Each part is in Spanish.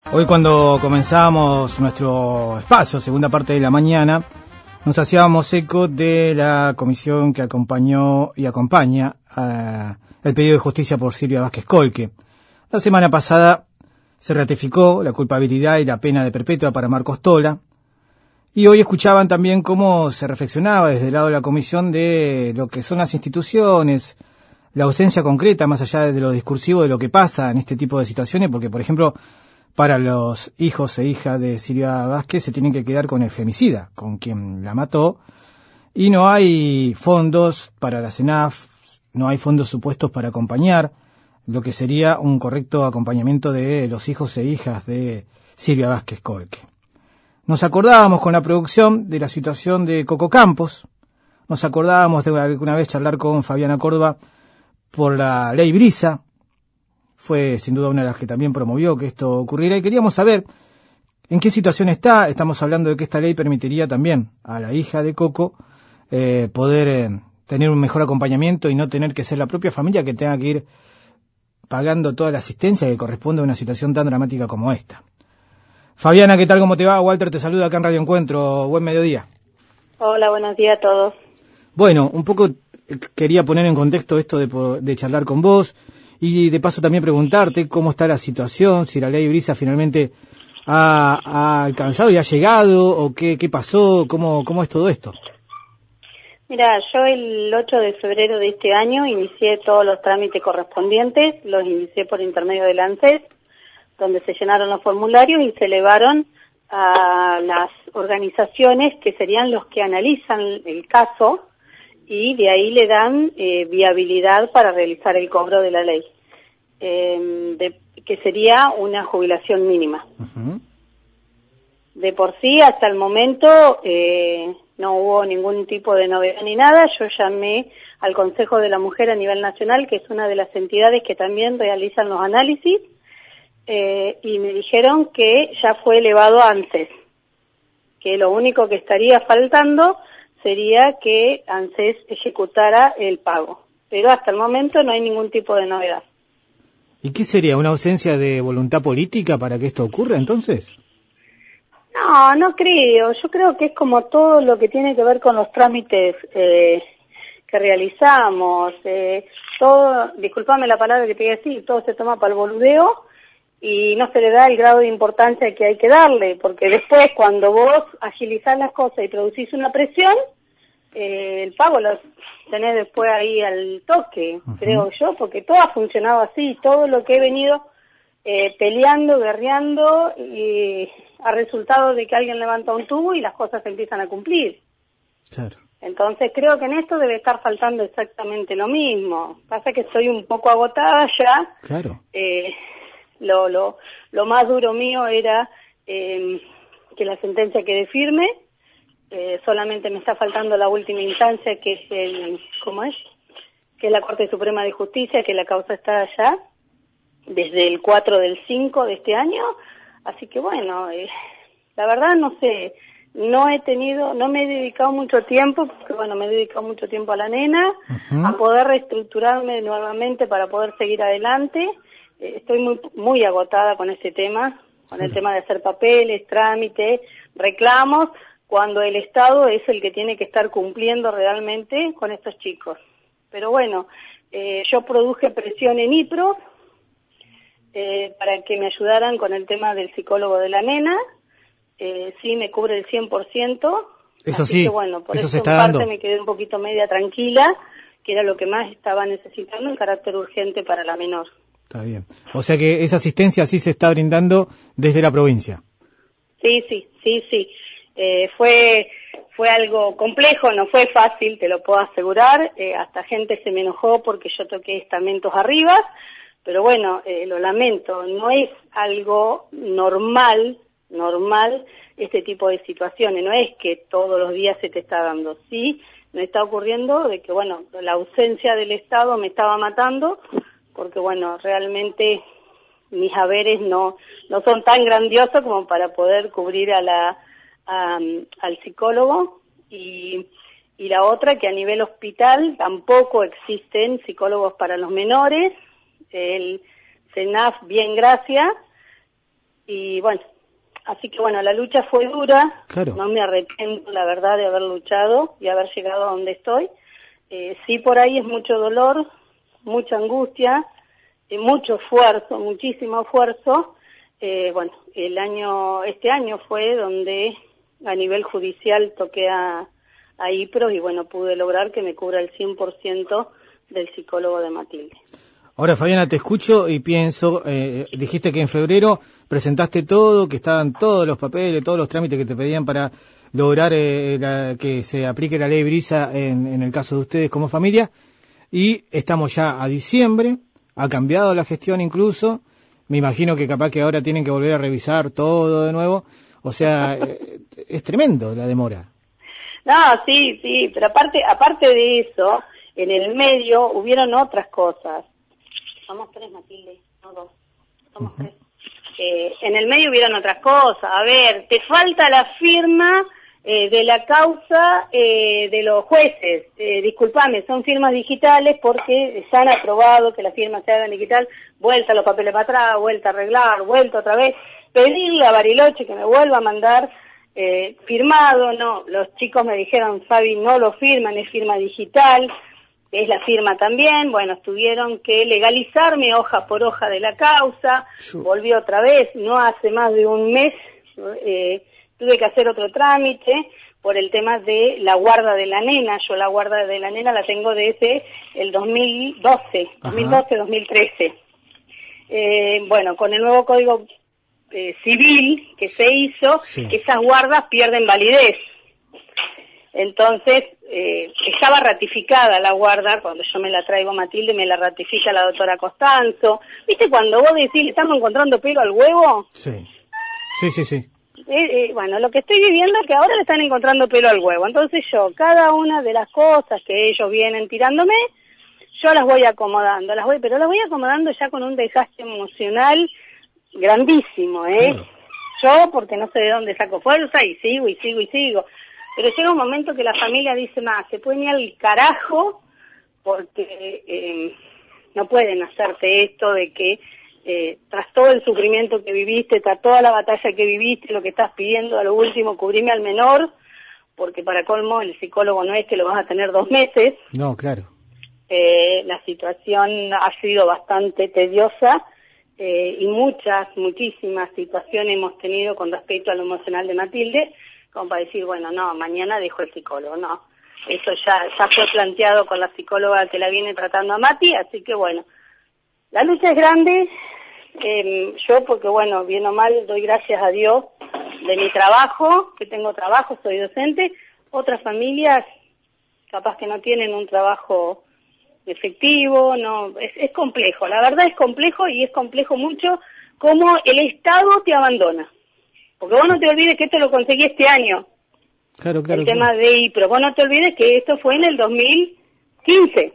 Hoy cuando comenzábamos nuestro espacio, segunda parte de la mañana, nos hacíamos eco de la comisión que acompañó y acompaña el pedido de justicia por Silvia Vázquez Colque. La semana pasada se ratificó la culpabilidad y la pena de perpetua para Marcos Tola, y hoy escuchaban también cómo se reflexionaba desde el lado de la comisión de lo que son las instituciones, la ausencia concreta, más allá de lo discursivo, de lo que pasa en este tipo de situaciones, porque, por ejemplo, para los hijos e hijas de Silvia Vázquez se tienen que quedar con el femicida, con quien la mató, y no hay fondos para la CENAF, no hay fondos supuestos para acompañar lo que sería un correcto acompañamiento de los hijos e hijas de Silvia Vázquez Colque. Nos acordábamos con la producción de la situación de Coco Campos, nos acordábamos de alguna vez charlar con Fabiana Córdoba por la ley Brisa. Fue sin duda una de las que también promovió que esto ocurriera, y queríamos saber en qué situación está. Estamos hablando de que esta ley permitiría también a la hija de Coco poder tener un mejor acompañamiento y no tener que ser la propia familia que tenga que ir pagando toda la asistencia que corresponde a una situación tan dramática como esta. Fabiana, ¿qué tal? ¿Cómo te va? Walter te saluda acá en Radio Encuentro. Buen mediodía. Hola, buenos días a todos. Bueno, un poco quería poner en contexto esto de charlar con vos. Y de paso también preguntarte cómo está la situación, si la ley Brisa finalmente ha alcanzado y ha llegado, o qué pasó, cómo es todo esto. Mira, yo el 8 de febrero de este año inicié todos los trámites correspondientes, los inicié por intermedio del ANSES, donde se llenaron los formularios y se elevaron a las organizaciones que serían los que analizan el caso, y de ahí le dan viabilidad para realizar el cobro de la ley, que sería una jubilación mínima. Uh-huh. De por sí, hasta el momento, no hubo ningún tipo de novedad ni nada. Yo llamé al Consejo de la Mujer a nivel nacional, que es una de las entidades que también realizan los análisis, y me dijeron que ya fue elevado antes, que lo único que estaría faltando sería que ANSES ejecutara el pago. Pero hasta el momento no hay ningún tipo de novedad. ¿Y qué sería? ¿Una ausencia de voluntad política para que esto ocurra, entonces? No, no creo. Yo creo que es como todo lo que tiene que ver con los trámites que realizamos. Todo, discúlpame la palabra que te voy a decir, todo se toma para el boludeo y no se le da el grado de importancia que hay que darle, porque después cuando vos agilizás las cosas y producís una presión, el pago lo tenés después ahí al toque. Uh-huh. Creo yo, porque todo ha funcionado así, todo lo que he venido peleando, guerreando, y ha resultado de que alguien levanta un tubo y las cosas se empiezan a cumplir. Claro. Entonces creo que en esto debe estar faltando exactamente lo mismo. Pasa que estoy un poco agotada ya. Claro. Lo más duro mío era que la sentencia quede firme. Solamente me está faltando la última instancia, que es que es la Corte Suprema de Justicia, que la causa está allá desde el 4/5 de este año. Así que bueno, la verdad no sé, no me he dedicado mucho tiempo, porque bueno, me he dedicado mucho tiempo a la nena, uh-huh, a poder reestructurarme nuevamente para poder seguir adelante. Estoy muy agotada con este tema, con el tema de hacer papeles, trámites, reclamos, cuando el Estado es el que tiene que estar cumpliendo realmente con estos chicos. Pero bueno, yo produje presión en IPRO para que me ayudaran con el tema del psicólogo de la nena. Sí, me cubre el 100%. Eso sí, que, bueno, por eso se en está parte dando. Me quedé un poquito media tranquila, que era lo que más estaba necesitando, en carácter urgente para la menor. Está bien. O sea que esa asistencia sí se está brindando desde la provincia. Sí. Fue algo complejo, no fue fácil, te lo puedo asegurar. Hasta gente se me enojó porque yo toqué estamentos arriba, pero bueno, lo lamento, no es algo normal este tipo de situaciones, no es que todos los días se te está dando. Sí, me está ocurriendo de que, bueno, la ausencia del Estado me estaba matando, porque bueno, realmente mis haberes no son tan grandiosos como para poder cubrir al psicólogo, y la otra, que a nivel hospital tampoco existen psicólogos para los menores. El CENAF, bien, gracias, Y bueno, así que bueno, la lucha fue dura, claro. No me arrepiento, la verdad, de haber luchado y haber llegado a donde estoy. Sí, por ahí es mucho dolor, mucha angustia, mucho esfuerzo, muchísimo esfuerzo. Bueno, este año fue donde a nivel judicial toqué a IPROS y bueno, pude lograr que me cubra el 100% del psicólogo de Matilde. Ahora, Fabiana, te escucho y pienso, dijiste que en febrero presentaste todo, que estaban todos los papeles, todos los trámites que te pedían para lograr que se aplique la ley Brisa en el caso de ustedes como familia, y estamos ya a diciembre, ha cambiado la gestión incluso, me imagino que capaz que ahora tienen que volver a revisar todo de nuevo, o sea, es tremendo la demora. No, sí, pero aparte de eso, en el medio hubieron otras cosas. Somos 3, Matilde, no 2, somos 3. En el medio hubieron otras cosas. A ver, te falta la firma de la causa de los jueces. Disculpame, son firmas digitales porque ya han aprobado que la firma se haga digital. Vuelta los papeles para atrás, vuelta a arreglar, vuelta otra vez. Pedirle a Bariloche que me vuelva a mandar firmado. No, los chicos me dijeron, Fabi, no lo firman, es firma digital. Es la firma también, bueno, tuvieron que legalizarme hoja por hoja de la causa, volví otra vez, no hace más de un mes, tuve que hacer otro trámite por el tema de la guarda de la nena. Yo la guarda de la nena la tengo desde el 2012-2013. Bueno, con el nuevo código civil que se hizo, sí, esas guardas pierden validez. Entonces, estaba ratificada la guarda, cuando yo me la traigo a Matilde, me la ratifica la doctora Costanzo. ¿Viste cuando vos decís, le estamos encontrando pelo al huevo? Sí. Bueno, lo que estoy viviendo es que ahora le están encontrando pelo al huevo. Entonces yo, cada una de las cosas que ellos vienen tirándome, yo las voy acomodando, pero las voy acomodando ya con un desgaste emocional grandísimo, Claro. Yo, porque no sé de dónde saco fuerza, y sigo. Pero llega un momento que la familia dice, se pueden ir al carajo, porque no pueden hacerte esto de que tras todo el sufrimiento que viviste, tras toda la batalla que viviste, lo que estás pidiendo a lo último, cubrime al menor, porque para colmo el psicólogo no es que lo vas a tener 2 meses. No, claro. La situación ha sido bastante tediosa y muchísimas situaciones hemos tenido con respecto a lo emocional de Matilde, como para decir, bueno, no, mañana dejo el psicólogo, no. Eso ya fue planteado con la psicóloga que la viene tratando a Mati, así que bueno, la lucha es grande. Yo, porque bueno, bien o mal, doy gracias a Dios de mi trabajo, que tengo trabajo, soy docente. Otras familias capaz que no tienen un trabajo efectivo, no, es complejo, la verdad es complejo, y es complejo mucho cómo el Estado te abandona. Porque vos no te olvides que esto lo conseguí este año. Claro. El tema de IPRO. Vos no te olvides que esto fue en el 2015.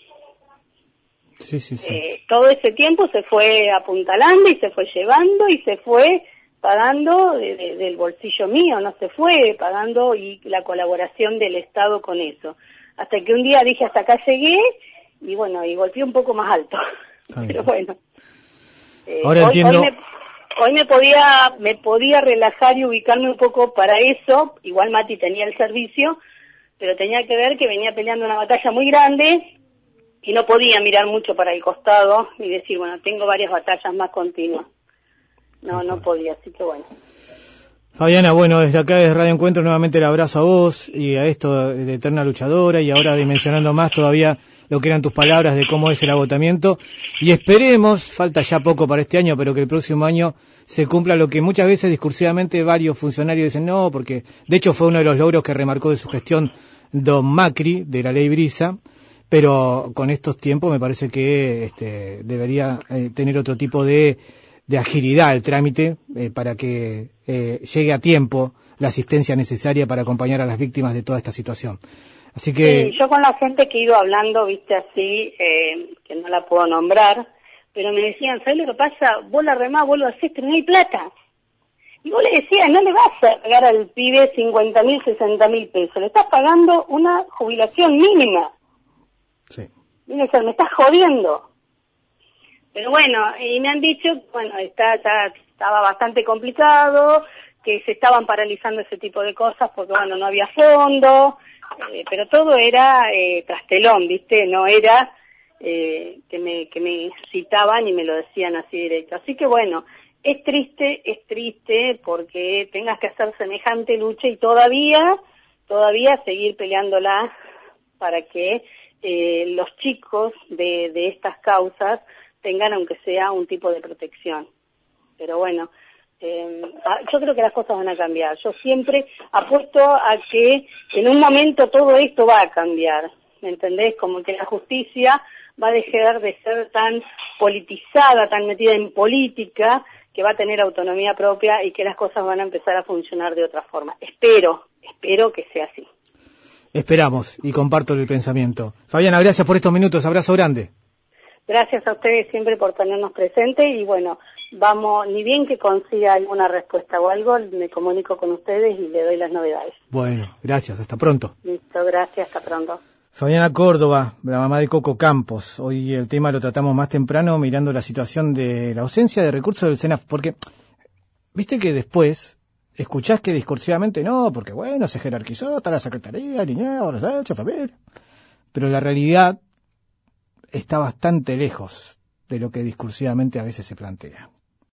Sí. Todo ese tiempo se fue apuntalando y se fue llevando y se fue pagando del bolsillo mío, no se fue pagando, y la colaboración del Estado con eso. Hasta que un día dije, hasta acá llegué, y bueno, y golpeé un poco más alto. Pero bueno. Ahora entiendo. Hoy me podía relajar y ubicarme un poco para eso. Igual Mati tenía el servicio, pero tenía que ver que venía peleando una batalla muy grande y no podía mirar mucho para el costado y decir, bueno, tengo varias batallas más continuas. No podía, así que bueno. Fabiana, bueno, desde acá, desde Radio Encuentro, nuevamente el abrazo a vos y a esto de eterna luchadora, y ahora dimensionando más todavía lo que eran tus palabras de cómo es el agotamiento, y esperemos, falta ya poco para este año, pero que el próximo año se cumpla lo que muchas veces discursivamente varios funcionarios dicen no, porque de hecho fue uno de los logros que remarcó de su gestión don Macri, de la ley Brisa, pero con estos tiempos me parece que debería tener otro tipo de agilidad el trámite para que llegue a tiempo la asistencia necesaria para acompañar a las víctimas de toda esta situación. Así que... Sí, yo con la gente que he ido hablando, viste, así, que no la puedo nombrar, pero me decían, ¿sabes lo que pasa? Vos la remás, vos lo hacés, pero no hay plata. Y vos le decías, no le vas a pagar al pibe 50.000, 60.000 pesos, le estás pagando una jubilación mínima. Sí. Me estás jodiendo. Pero bueno, y me han dicho, bueno, está estaba bastante complicado, que se estaban paralizando ese tipo de cosas porque, bueno, no había fondo, pero todo era trastelón, ¿viste? No era que me citaban y me lo decían así directo. Así que, bueno, es triste porque tengas que hacer semejante lucha y todavía seguir peleándola para que los chicos de estas causas tengan aunque sea un tipo de protección. Pero bueno, yo creo que las cosas van a cambiar. Yo siempre apuesto a que en un momento todo esto va a cambiar, ¿me entendés? Como que la justicia va a dejar de ser tan politizada, tan metida en política, que va a tener autonomía propia y que las cosas van a empezar a funcionar de otra forma. Espero que sea así. Esperamos y comparto el pensamiento. Fabiana, gracias por estos minutos, abrazo grande. Gracias a ustedes siempre por tenernos presentes y bueno, vamos, ni bien que consiga alguna respuesta o algo, me comunico con ustedes y le doy las novedades. Bueno, gracias, hasta pronto. Listo, gracias, hasta pronto. Fabiana Córdoba, la mamá de Coco Campos. Hoy el tema lo tratamos más temprano mirando la situación de la ausencia de recursos del SENAF, porque viste que después escuchás que discursivamente no, porque bueno, se jerarquizó, está la Secretaría, alineado, los hechos, familia. Pero la realidad está bastante lejos de lo que discursivamente a veces se plantea.